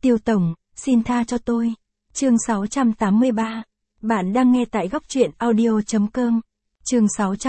Tiêu tổng, xin tha cho tôi. Chương 683. Bạn đang nghe tại góc truyện audio.com. Chương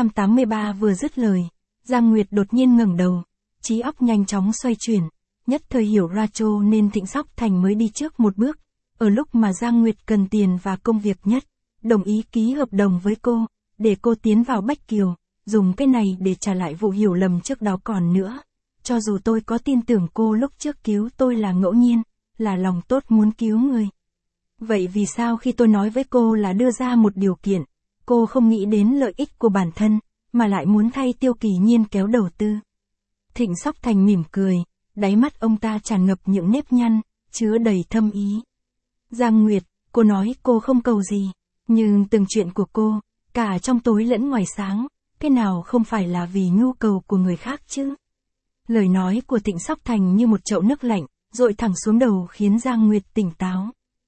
683 vừa dứt lời, Giang Nguyệt đột nhiên ngẩng đầu, trí óc nhanh chóng xoay chuyển, nhất thời hiểu ra cho nên Thịnh Sóc Thành mới đi trước một bước, ở lúc mà Giang Nguyệt cần tiền và công việc nhất, đồng ý ký hợp đồng với cô, để cô tiến vào Bách Kiều, dùng cái này để trả lại vụ hiểu lầm trước đó. Còn nữa, cho dù tôi có tin tưởng cô lúc trước cứu tôi là ngẫu nhiên, là lòng tốt muốn cứu người. Vậy vì sao khi tôi nói với cô là đưa ra một điều kiện, cô không nghĩ đến lợi ích của bản thân, mà lại muốn thay Tiêu Kỳ Nhiên kéo đầu tư? Thịnh Sóc Thành mỉm cười, đáy mắt ông ta tràn ngập những nếp nhăn, chứa đầy thâm ý. Giang Nguyệt, cô nói cô không cầu gì, nhưng từng chuyện của cô, cả trong tối lẫn ngoài sáng, cái nào không phải là vì nhu cầu của người khác chứ? Lời nói của Thịnh Sóc Thành như một chậu nước lạnh, dội thẳng xuống đầu khiến Giang Nguyệt tỉnh táo.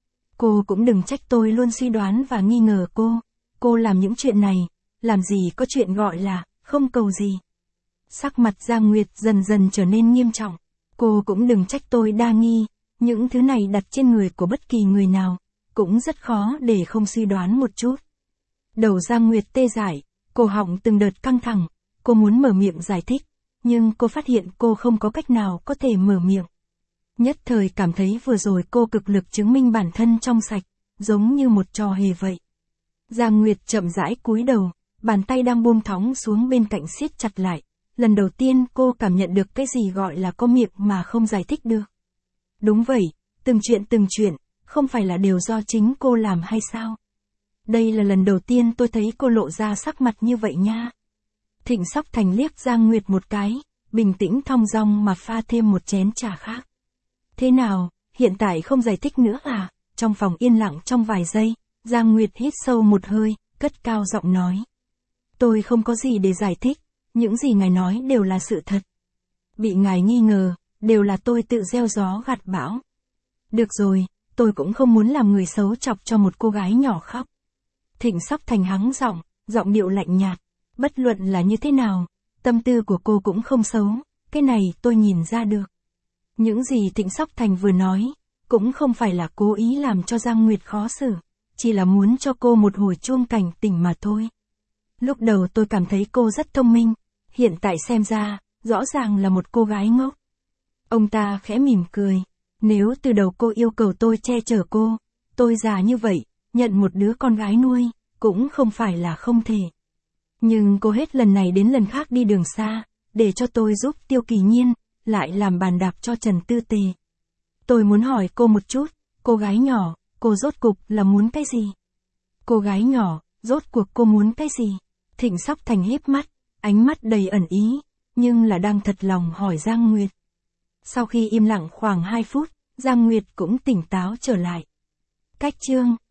Cô cũng đừng trách tôi luôn suy đoán và nghi ngờ cô làm những chuyện này, làm gì có chuyện gọi là không cầu gì. Sắc mặt Giang Nguyệt dần dần trở nên nghiêm trọng, cô cũng đừng trách tôi đa nghi, những thứ này đặt trên người của bất kỳ người nào, cũng rất khó để không suy đoán một chút. Đầu Giang Nguyệt tê dại, cổ họng từng đợt căng thẳng, cô muốn mở miệng giải thích, nhưng cô phát hiện cô không có cách nào có thể mở miệng. Nhất thời cảm thấy vừa rồi cô cực lực chứng minh bản thân trong sạch, giống như một trò hề vậy. Giang Nguyệt chậm rãi cúi đầu, bàn tay đang buông thõng xuống bên cạnh siết chặt lại. Lần đầu tiên cô cảm nhận được cái gì gọi là có miệng mà không giải thích được. Đúng vậy, từng chuyện, không phải là đều do chính cô làm hay sao? Đây là lần đầu tiên tôi thấy cô lộ ra sắc mặt như vậy nha. Thịnh Sóc Thành liếc Giang Nguyệt một cái, bình tĩnh thong dong mà pha thêm một chén trà khác. Thế nào, hiện tại không giải thích nữa à? Trong phòng yên lặng trong vài giây, Giang Nguyệt hít sâu một hơi, cất cao giọng nói. Tôi không có gì để giải thích, những gì ngài nói đều là sự thật. Bị ngài nghi ngờ, đều là tôi tự gieo gió gặt bão. Được rồi, tôi cũng không muốn làm người xấu chọc cho một cô gái nhỏ khóc. Thịnh Sóc Thành hắng giọng, giọng điệu lạnh nhạt. Bất luận là như thế nào, tâm tư của cô cũng không xấu, cái này tôi nhìn ra được. Những gì Thịnh Sóc Thành vừa nói, cũng không phải là cố ý làm cho Giang Nguyệt khó xử, chỉ là muốn cho cô một hồi chuông cảnh tỉnh mà thôi. Lúc đầu tôi cảm thấy cô rất thông minh, hiện tại xem ra, rõ ràng là một cô gái ngốc. Ông ta khẽ mỉm cười, nếu từ đầu cô yêu cầu tôi che chở cô, tôi già như vậy, nhận một đứa con gái nuôi, cũng không phải là không thể. Nhưng cô hết lần này đến lần khác đi đường xa, để cho tôi giúp Tiêu Kỳ Nhiên, lại làm bàn đạp cho Trần Tư Tề. Tôi muốn hỏi cô một chút, cô gái nhỏ, cô rốt cục là muốn cái gì? Cô gái nhỏ, rốt cuộc cô muốn cái gì? Thịnh Sóc Thành híp mắt, ánh mắt đầy ẩn ý, nhưng là đang thật lòng hỏi Giang Nguyệt. Sau khi im lặng khoảng 2 phút, Giang Nguyệt cũng tỉnh táo trở lại. Cách chương